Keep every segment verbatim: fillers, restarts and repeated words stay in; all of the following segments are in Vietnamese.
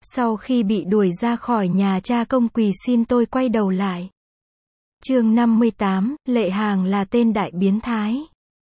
Sau khi bị đuổi ra khỏi nhà, cha công quỳ xin tôi quay đầu lại. Chương năm mươi tám, Lệ Hàng là tên đại biến thái.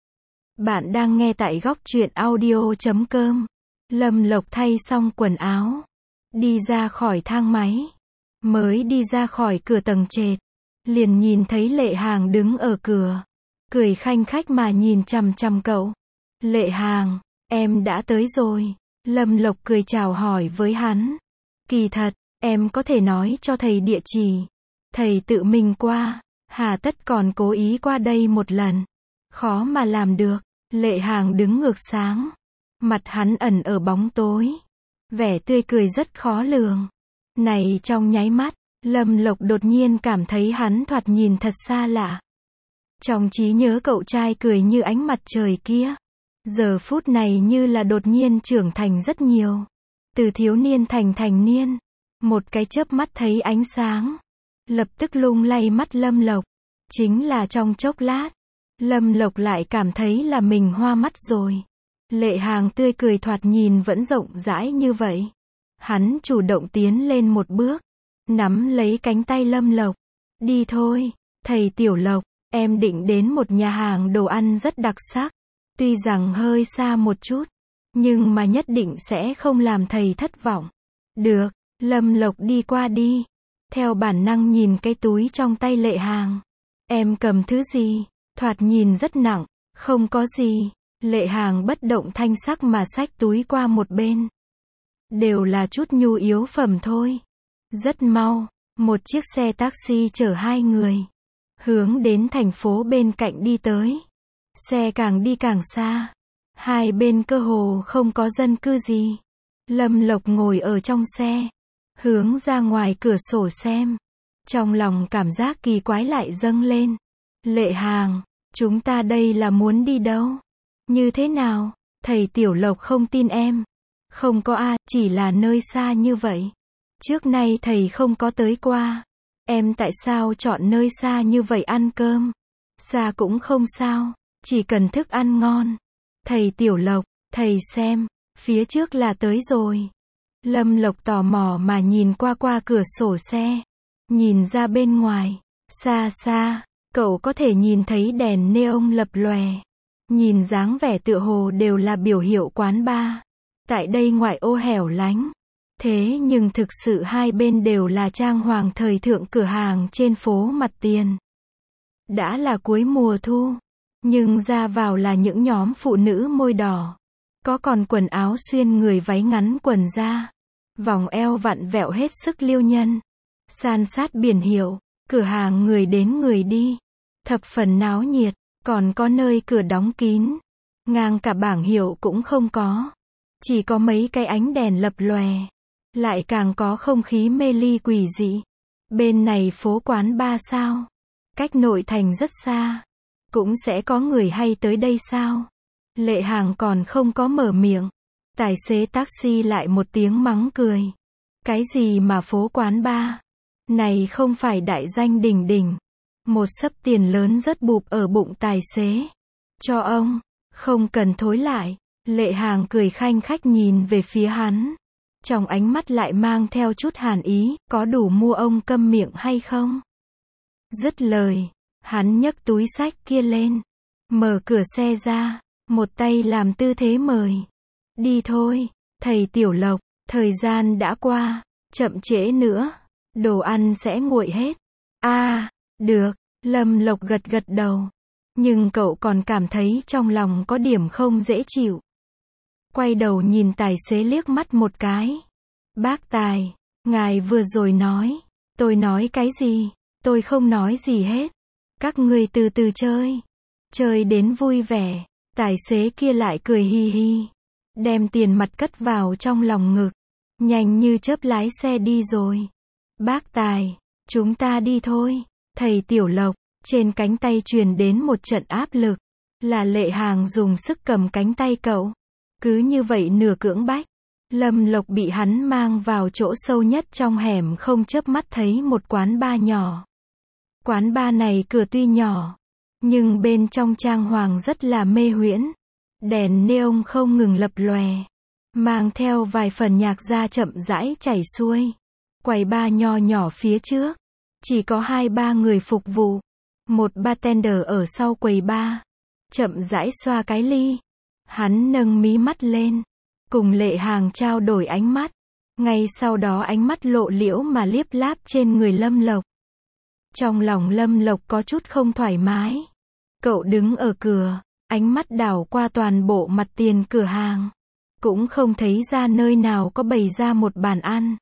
Bạn đang nghe tại góc truyện audio chấm com. Lâm Lộc thay xong quần áo, đi ra khỏi thang máy. Mới đi ra khỏi cửa tầng trệt, liền nhìn thấy Lệ Hàng đứng ở cửa, cười khanh khách mà nhìn chằm chằm cậu. Lệ Hàng, em đã tới rồi. Lâm Lộc cười chào hỏi với hắn. Kỳ thật, em có thể nói cho thầy địa chỉ. Thầy tự mình qua, hà tất còn cố ý qua đây một lần. Khó mà làm được. Lệ Hàng đứng ngược sáng. Mặt hắn ẩn ở bóng tối. Vẻ tươi cười rất khó lường. Này, trong nháy mắt, Lâm Lộc đột nhiên cảm thấy hắn thoạt nhìn thật xa lạ. Trong trí nhớ cậu trai cười như ánh mặt trời kia, giờ phút này như là đột nhiên trưởng thành rất nhiều. Từ thiếu niên thành thành niên. Một cái chớp mắt thấy ánh sáng, lập tức lung lay mắt Lâm Lộc. Chính là trong chốc lát, Lâm Lộc lại cảm thấy là mình hoa mắt rồi. Lệ Hàng tươi cười thoạt nhìn vẫn rộng rãi như vậy. Hắn chủ động tiến lên một bước, nắm lấy cánh tay Lâm Lộc. Đi thôi, thầy Tiểu Lộc, em định đến một nhà hàng đồ ăn rất đặc sắc. Tuy rằng hơi xa một chút, nhưng mà nhất định sẽ không làm thầy thất vọng. Được, Lâm Lộc đi qua đi. Theo bản năng nhìn cái túi trong tay Lệ Hàng. Em cầm thứ gì? Thoạt nhìn rất nặng. Không có gì. Lệ Hàng bất động thanh sắc mà xách túi qua một bên. Đều là chút nhu yếu phẩm thôi. Rất mau, một chiếc xe taxi chở hai người, hướng đến thành phố bên cạnh đi tới. Xe càng đi càng xa. Hai bên cơ hồ không có dân cư gì. Lâm Lộc ngồi ở trong xe, hướng ra ngoài cửa sổ xem. Trong lòng cảm giác kỳ quái lại dâng lên. Lệ Hàng, chúng ta đây là muốn đi đâu? Như thế nào? Thầy Tiểu Lộc không tin em. Không có a, chỉ là nơi xa như vậy. Trước nay thầy không có tới qua. Em tại sao chọn nơi xa như vậy ăn cơm? Xa cũng không sao, chỉ cần thức ăn ngon. Thầy Tiểu Lộc, thầy xem, phía trước là tới rồi. Lâm Lộc tò mò mà nhìn qua qua cửa sổ xe. Nhìn ra bên ngoài, xa xa, cậu có thể nhìn thấy đèn neon lập lòe. Nhìn dáng vẻ tựa hồ đều là biểu hiệu quán bar. Tại đây ngoại ô hẻo lánh. Thế nhưng thực sự hai bên đều là trang hoàng thời thượng cửa hàng trên phố mặt tiền. Đã là cuối mùa thu, nhưng ra vào là những nhóm phụ nữ môi đỏ. Có còn quần áo xuyên người váy ngắn quần da. Vòng eo vặn vẹo hết sức liêu nhân. San sát biển hiệu, cửa hàng người đến người đi. Thập phần náo nhiệt, còn có nơi cửa đóng kín. Ngang cả bảng hiệu cũng không có. Chỉ có mấy cái ánh đèn lập lòe. Lại càng có không khí mê ly quỷ dị. Bên này phố quán bar sao? Cách nội thành rất xa. Cũng sẽ có người hay tới đây sao? Lệ Hàng còn không có mở miệng. Tài xế taxi lại một tiếng mắng cười. Cái gì mà phố quán bar? Này không phải đại danh đỉnh đỉnh. Một xấp tiền lớn rất bụp ở bụng tài xế. Cho ông, không cần thối lại. Lệ Hàng cười khanh khách nhìn về phía hắn. Trong ánh mắt lại mang theo chút hàn ý, có đủ mua ông câm miệng hay không? Dứt lời, hắn nhấc túi xách kia lên, mở cửa xe ra, một tay làm tư thế mời. Đi thôi, thầy Tiểu Lộc, thời gian đã qua, chậm trễ nữa, đồ ăn sẽ nguội hết. A, à, được, Lâm Lộc gật gật đầu. Nhưng cậu còn cảm thấy trong lòng có điểm không dễ chịu. Quay đầu nhìn tài xế liếc mắt một cái. Bác Tài, ngài vừa rồi nói. Tôi nói cái gì? Tôi không nói gì hết. Các ngươi từ từ chơi. Chơi đến vui vẻ. Tài xế kia lại cười hi hi. Đem tiền mặt cất vào trong lòng ngực. Nhanh như chớp lái xe đi rồi. Bác Tài, chúng ta đi thôi. Thầy Tiểu Lộc, trên cánh tay truyền đến một trận áp lực. Là Lệ Hàng dùng sức cầm cánh tay cậu. Cứ như vậy nửa cưỡng bách. Lâm Lộc bị hắn mang vào chỗ sâu nhất trong hẻm không chớp mắt thấy một quán bar nhỏ. Quán bar này cửa tuy nhỏ, nhưng bên trong trang hoàng rất là mê huyễn. Đèn neon không ngừng lập lòe. mang theo vài phần nhạc ra chậm rãi chảy xuôi. Quầy bar nho nhỏ phía trước, chỉ có hai ba người phục vụ. Một bartender ở sau quầy bar, chậm rãi xoa cái ly. Hắn nâng mí mắt lên, cùng Lệ Hàng trao đổi ánh mắt. Ngay sau đó ánh mắt lộ liễu mà liếp láp trên người Lâm Lộc. Trong lòng Lâm Lộc có chút không thoải mái. Cậu đứng ở cửa, ánh mắt đảo qua toàn bộ mặt tiền cửa hàng. Cũng không thấy ra nơi nào có bày ra một bàn ăn.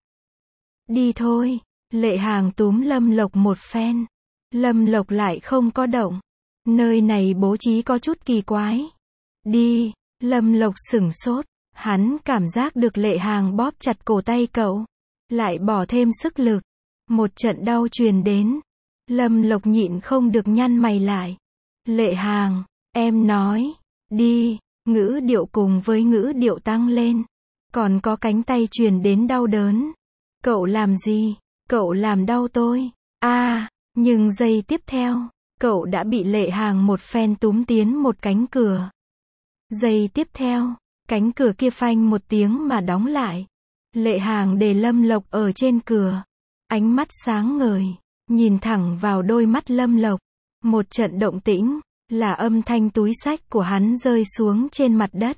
Đi thôi, Lệ Hàng túm Lâm Lộc một phen. Lâm Lộc lại không có động. Nơi này bố trí có chút kỳ quái. Đi, Lâm Lộc sửng sốt. Hắn cảm giác được Lệ Hàng bóp chặt cổ tay cậu. Lại bỏ thêm sức lực. Một trận đau truyền đến. Lâm Lộc nhịn không được nhăn mày lại. Lệ Hàng, em nói, đi, ngữ điệu cùng với ngữ điệu tăng lên. Còn có cánh tay truyền đến đau đớn. Cậu làm gì? Cậu làm đau tôi. A, à, nhưng giây tiếp theo, cậu đã bị Lệ Hàng một phen túm tiến một cánh cửa. Giây tiếp theo, cánh cửa kia phanh một tiếng mà đóng lại. Lệ Hàng để Lâm Lộc ở trên cửa. Ánh mắt sáng ngời, nhìn thẳng vào đôi mắt Lâm Lộc. Một trận động tĩnh, là âm thanh túi xách của hắn rơi xuống trên mặt đất.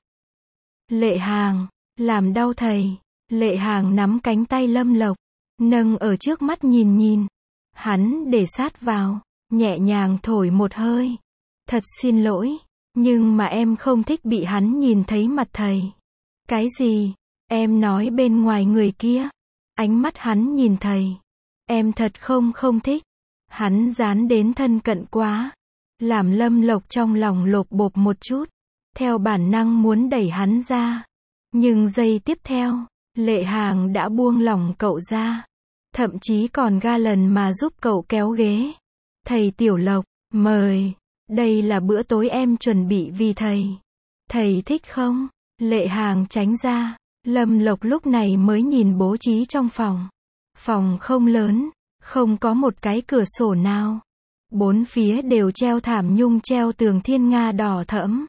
Lệ Hàng, làm đau thầy. Lệ Hàng nắm cánh tay Lâm Lộc, nâng ở trước mắt nhìn nhìn. Hắn để sát vào, nhẹ nhàng thổi một hơi. Thật xin lỗi, nhưng mà em không thích bị hắn nhìn thấy mặt thầy. Cái gì? Em nói bên ngoài người kia. Ánh mắt hắn nhìn thầy. Em thật không không thích. Hắn dán đến thân cận quá. Làm Lâm Lộc trong lòng lột bột một chút. Theo bản năng muốn đẩy hắn ra. Nhưng giây tiếp theo, Lệ Hàng đã buông lỏng cậu ra. Thậm chí còn ga lần mà giúp cậu kéo ghế. Thầy Tiểu Lộc, mời. Đây là bữa tối em chuẩn bị vì thầy. Thầy thích không? Lệ Hàng tránh ra. Lâm Lộc lúc này mới nhìn bố trí trong phòng. Phòng không lớn, không có một cái cửa sổ nào. Bốn phía đều treo thảm nhung treo tường thiên nga đỏ thẫm.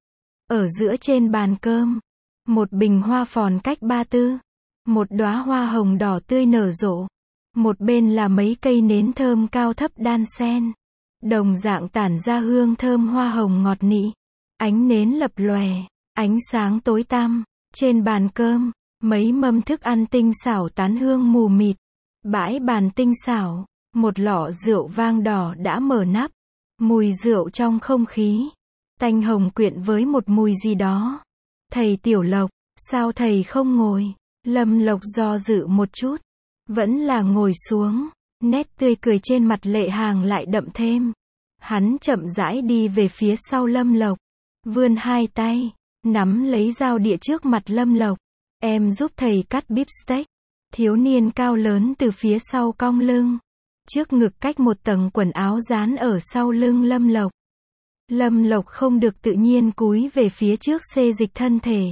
Ở giữa trên bàn cơm, một bình hoa phòn cách ba tư. Một đóa hoa hồng đỏ tươi nở rộ. Một bên là mấy cây nến thơm cao thấp đan xen. Đồng dạng tản ra hương thơm hoa hồng ngọt nị. Ánh nến lập lòe, ánh sáng tối tăm. Trên bàn cơm, mấy mâm thức ăn tinh xảo tán hương mù mịt. Bãi bàn tinh xảo, một lọ rượu vang đỏ đã mở nắp. Mùi rượu trong không khí. Tanh hồng quyện với một mùi gì đó. Thầy Tiểu Lộc, sao thầy không ngồi? Lâm Lộc do dự một chút. Vẫn là ngồi xuống. Nét tươi cười trên mặt Lệ Hàng lại đậm thêm. Hắn chậm rãi đi về phía sau Lâm Lộc. Vươn hai tay, nắm lấy dao đĩa trước mặt Lâm Lộc. Em giúp thầy cắt bíp steak. Thiếu niên cao lớn từ phía sau cong lưng. Trước ngực cách một tầng quần áo dán ở sau lưng Lâm Lộc. Lâm Lộc không được tự nhiên cúi về phía trước xê dịch thân thể.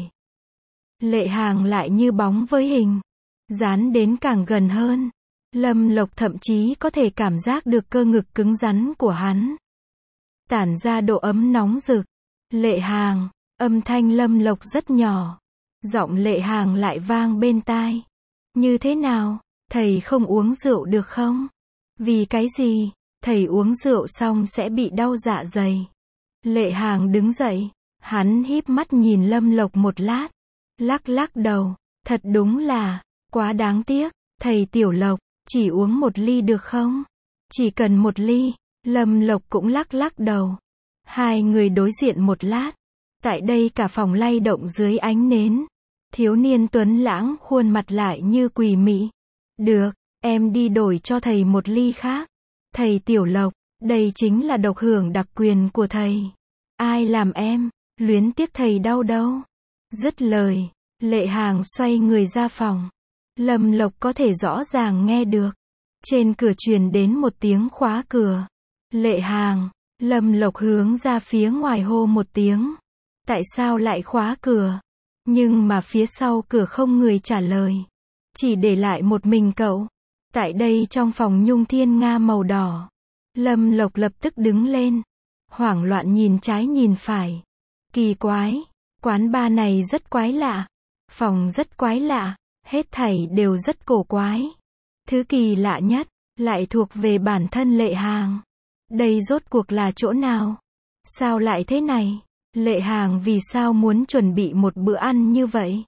Lệ Hàng lại như bóng với hình. Dán đến càng gần hơn. Lâm Lộc thậm chí có thể cảm giác được cơ ngực cứng rắn của hắn. Tản ra độ ấm nóng rực. Lệ Hàng, âm thanh Lâm Lộc rất nhỏ. Giọng Lệ Hàng lại vang bên tai. Như thế nào? Thầy không uống rượu được không? Vì cái gì? Thầy uống rượu xong sẽ bị đau dạ dày. Lệ Hàng đứng dậy. Hắn híp mắt nhìn Lâm Lộc một lát. Lắc lắc đầu. Thật đúng là, quá đáng tiếc. Thầy Tiểu Lộc, chỉ uống một ly được không? Chỉ cần một ly. Lâm Lộc cũng lắc lắc đầu. Hai người đối diện một lát. Tại đây cả phòng lay động dưới ánh nến. Thiếu niên tuấn lãng khuôn mặt lại như quỷ mị. Được, em đi đổi cho thầy một ly khác. Thầy Tiểu Lộc, đây chính là độc hưởng đặc quyền của thầy. Ai làm em, luyến tiếc thầy đau đâu. Dứt lời, Lệ Hàng xoay người ra phòng. Lâm Lộc có thể rõ ràng nghe được. Trên cửa truyền đến một tiếng khóa cửa. Lệ Hàng, Lâm Lộc hướng ra phía ngoài hô một tiếng. Tại sao lại khóa cửa? Nhưng mà phía sau cửa không người trả lời. Chỉ để lại một mình cậu. Tại đây trong phòng nhung thiên nga màu đỏ. Lâm Lộc lập tức đứng lên. Hoảng loạn nhìn trái nhìn phải. Kỳ quái. Quán bar này rất quái lạ. Phòng rất quái lạ, hết thảy đều rất cổ quái. Thứ kỳ lạ nhất, lại thuộc về bản thân Lệ Hàng. Đây rốt cuộc là chỗ nào? Sao lại thế này? Lệ Hàng vì sao muốn chuẩn bị một bữa ăn như vậy?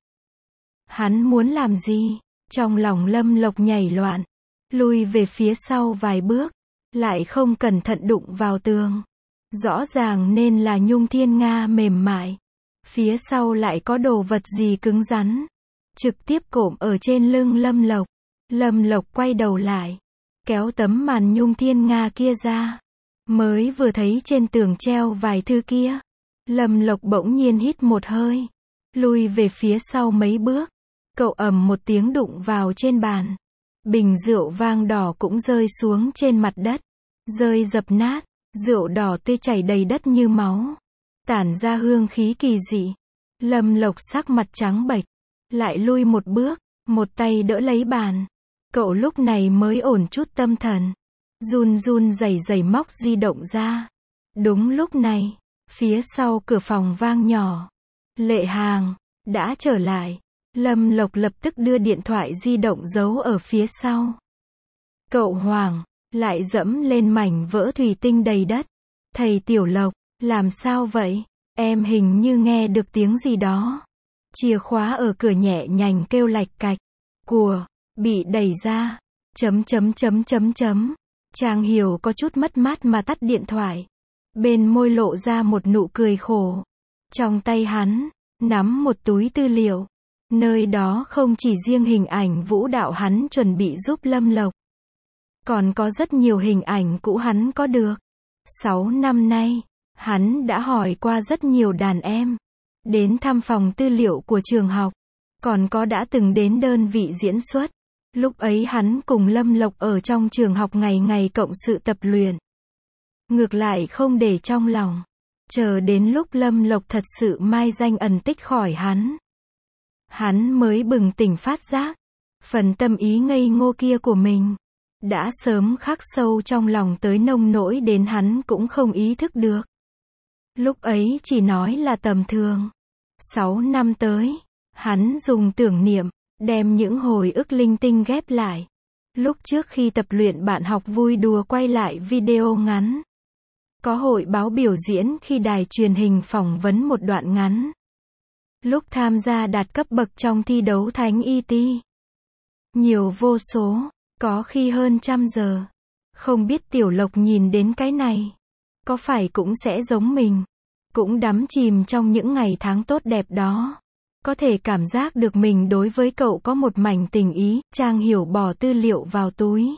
Hắn muốn làm gì? Trong lòng Lâm Lộc nhảy loạn, lui về phía sau vài bước, lại không cẩn thận đụng vào tường. Rõ ràng nên là nhung thiên nga mềm mại, phía sau lại có đồ vật gì cứng rắn, trực tiếp cộm ở trên lưng Lâm Lộc. Lâm Lộc quay đầu lại, kéo tấm màn nhung thiên nga kia ra, mới vừa thấy trên tường treo vài thư kia. Lâm Lộc bỗng nhiên hít một hơi, lui về phía sau mấy bước. Cậu ầm một tiếng đụng vào trên bàn. Bình rượu vang đỏ cũng rơi xuống trên mặt đất, rơi dập nát, rượu đỏ tươi chảy đầy đất như máu, tản ra hương khí kỳ dị. Lâm Lộc sắc mặt trắng bệch, lại lui một bước, một tay đỡ lấy bàn. Cậu lúc này mới ổn chút tâm thần, run run rẩy rẩy móc di động ra. Đúng lúc này, phía sau cửa phòng vang nhỏ. Lệ Hàng đã trở lại. Lâm Lộc lập tức đưa điện thoại di động giấu ở phía sau. Cậu hoảng, lại dẫm lên mảnh vỡ thủy tinh đầy đất. Thầy Tiểu Lộc, làm sao vậy? Em hình như nghe được tiếng gì đó. Chìa khóa ở cửa nhẹ nhàng kêu lạch cạch. Cùa, bị đẩy ra. Chấm chấm chấm chấm chấm. Trang Hiểu có chút mất mát mà tắt điện thoại. Bên môi lộ ra một nụ cười khổ. Trong tay hắn, nắm một túi tư liệu. Nơi đó không chỉ riêng hình ảnh vũ đạo hắn chuẩn bị giúp Lâm Lộc, còn có rất nhiều hình ảnh cũ hắn có được. Sáu năm nay, hắn đã hỏi qua rất nhiều đàn em, đến thăm phòng tư liệu của trường học, còn có đã từng đến đơn vị diễn xuất. Lúc ấy hắn cùng Lâm Lộc ở trong trường học ngày ngày cộng sự tập luyện. Ngược lại không để trong lòng, chờ đến lúc Lâm Lộc thật sự mai danh ẩn tích khỏi hắn, hắn mới bừng tỉnh phát giác, phần tâm ý ngây ngô kia của mình đã sớm khắc sâu trong lòng tới nông nỗi đến hắn cũng không ý thức được. Lúc ấy chỉ nói là tầm thường. Sáu năm tới, hắn dùng tưởng niệm, đem những hồi ức linh tinh ghép lại. Lúc trước khi tập luyện bạn học vui đùa quay lại video ngắn. Có hội báo biểu diễn khi đài truyền hình phỏng vấn một đoạn ngắn. Lúc tham gia đạt cấp bậc trong thi đấu thánh i tê. Nhiều vô số, có khi hơn trăm giờ. Không biết Tiểu Lộc nhìn đến cái này, có phải cũng sẽ giống mình, cũng đắm chìm trong những ngày tháng tốt đẹp đó. Có thể cảm giác được mình đối với cậu có một mảnh tình ý. Trang Hiểu bỏ tư liệu vào túi,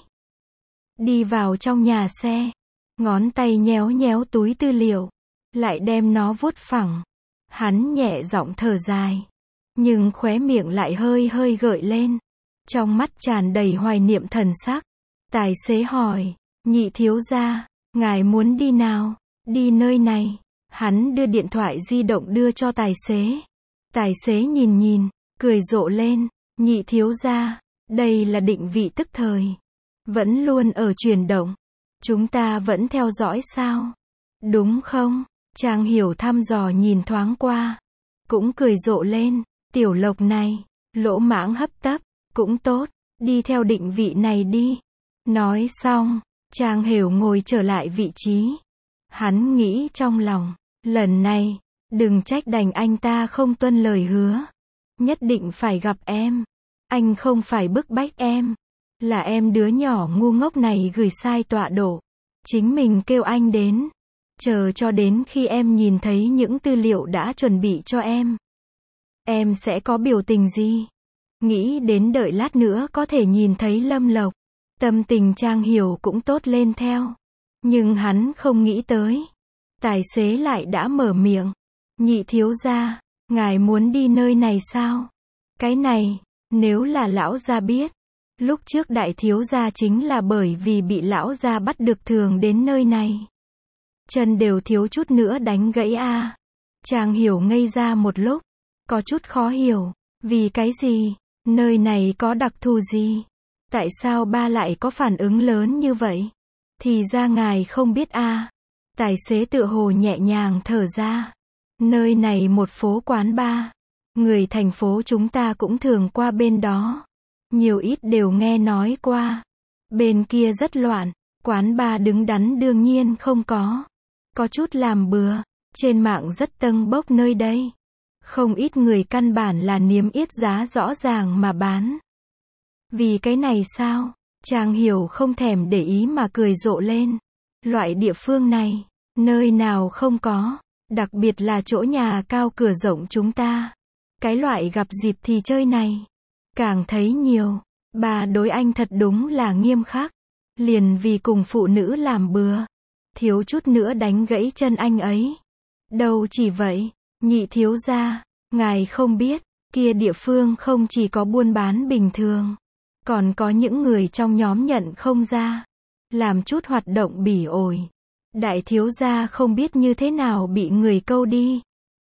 đi vào trong nhà xe, ngón tay nhéo nhéo túi tư liệu, lại đem nó vuốt phẳng. Hắn nhẹ giọng thở dài, nhưng khóe miệng lại hơi hơi gợi lên, trong mắt tràn đầy hoài niệm thần sắc. Tài xế hỏi, nhị thiếu gia, ngài muốn đi nào? Đi nơi này. Hắn đưa điện thoại di động đưa cho tài xế. Tài xế nhìn nhìn, cười rộ lên, nhị thiếu gia, đây là định vị tức thời, vẫn luôn ở chuyển động, chúng ta vẫn theo dõi sao? Đúng không? Trang Hiểu thăm dò nhìn thoáng qua, cũng cười rộ lên. Tiểu Lộc này, lỗ mãng hấp tấp, cũng tốt, đi theo định vị này đi. Nói xong, Trang Hiểu ngồi trở lại vị trí. Hắn nghĩ trong lòng, lần này, đừng trách đành anh ta không tuân lời hứa. Nhất định phải gặp em. Anh không phải bức bách em, là em đứa nhỏ ngu ngốc này gửi sai tọa độ. Chính mình kêu anh đến. Chờ cho đến khi em nhìn thấy những tư liệu đã chuẩn bị cho em, em sẽ có biểu tình gì? Nghĩ đến đợi lát nữa có thể nhìn thấy Lâm Lộc, tâm tình Trang Hiểu cũng tốt lên theo. Nhưng hắn không nghĩ tới, tài xế lại đã mở miệng. Nhị thiếu gia, ngài muốn đi nơi này sao? Cái này, nếu là lão gia biết, lúc trước đại thiếu gia chính là bởi vì bị lão gia bắt được thường đến nơi này. Chân đều thiếu chút nữa đánh gãy a. À. Trang Hiểu ngây ra một lúc, có chút khó hiểu, vì cái gì? Nơi này có đặc thù gì? Tại sao ba lại có phản ứng lớn như vậy? Thì ra ngài không biết a. À. Tài xế tựa hồ nhẹ nhàng thở ra. Nơi này một phố quán bar, Người thành phố chúng ta cũng thường qua bên đó. Nhiều ít đều nghe nói qua. Bên kia rất loạn, quán bar đứng đắn đương nhiên không có. Có chút làm bừa, trên mạng rất tâng bốc nơi đây. Không ít người căn bản là niêm yết giá rõ ràng mà bán. Vì cái này sao? Trang Hiểu không thèm để ý mà cười rộ lên. Loại địa phương này, nơi nào không có, đặc biệt là chỗ nhà cao cửa rộng chúng ta. Cái loại gặp dịp thì chơi này, càng thấy nhiều. Bà đối anh thật đúng là nghiêm khắc. Liền vì cùng phụ nữ làm bừa, thiếu chút nữa đánh gãy chân anh ấy. Đâu chỉ vậy, nhị thiếu gia, ngài không biết, kia địa phương không chỉ có buôn bán bình thường, còn có những người trong nhóm nhận không ra, làm chút hoạt động bỉ ổi. Đại thiếu gia không biết như thế nào bị người câu đi.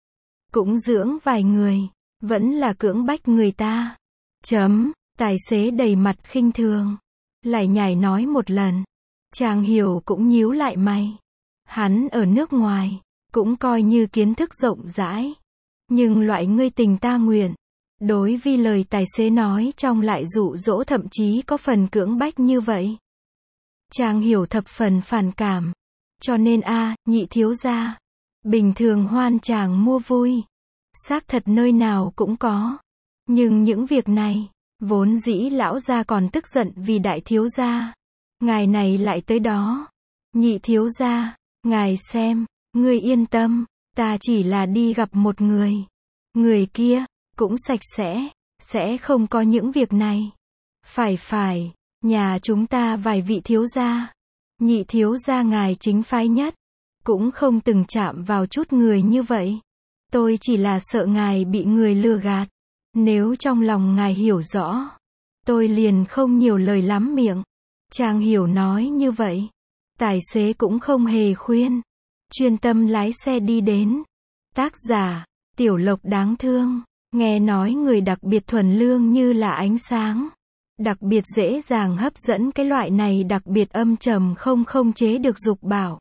Cũng dưỡng vài người, vẫn là cưỡng bách người ta. Chấm, tài xế đầy mặt khinh thường. Lại nhảy nói một lần. Trang Hiểu cũng nhíu lại mày. Hắn ở nước ngoài, cũng coi như kiến thức rộng rãi. Nhưng loại ngươi tình ta nguyện, đối với lời tài xế nói trong lại dụ dỗ thậm chí có phần cưỡng bách như vậy. Trang Hiểu thập phần phản cảm. Cho nên a, nhị thiếu gia, bình thường hoan chàng mua vui, xác thật nơi nào cũng có. Nhưng những việc này, vốn dĩ lão gia còn tức giận vì đại thiếu gia. Ngài này lại tới đó. Nhị thiếu gia, ngài xem, ngươi yên tâm, ta chỉ là đi gặp một người. Người kia, cũng sạch sẽ, sẽ không có những việc này. Phải phải, nhà chúng ta vài vị thiếu gia. Nhị thiếu gia ngài chính phái nhất, cũng không từng chạm vào chút người như vậy. Tôi chỉ là sợ ngài bị người lừa gạt. Nếu trong lòng ngài hiểu rõ, tôi liền không nhiều lời lắm miệng. Trang Hiểu nói như vậy. Tài xế cũng không hề khuyên. Chuyên tâm lái xe đi đến. Tác giả, Tiểu Lộc đáng thương. Nghe nói người đặc biệt thuần lương như là ánh sáng. Đặc biệt dễ dàng hấp dẫn cái loại này đặc biệt âm trầm không không chế được dục bảo.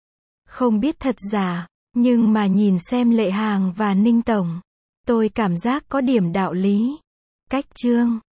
Không biết thật giả, nhưng mà nhìn xem Lệ Hàng và Ninh Tổng, tôi cảm giác có điểm đạo lý. Cách chương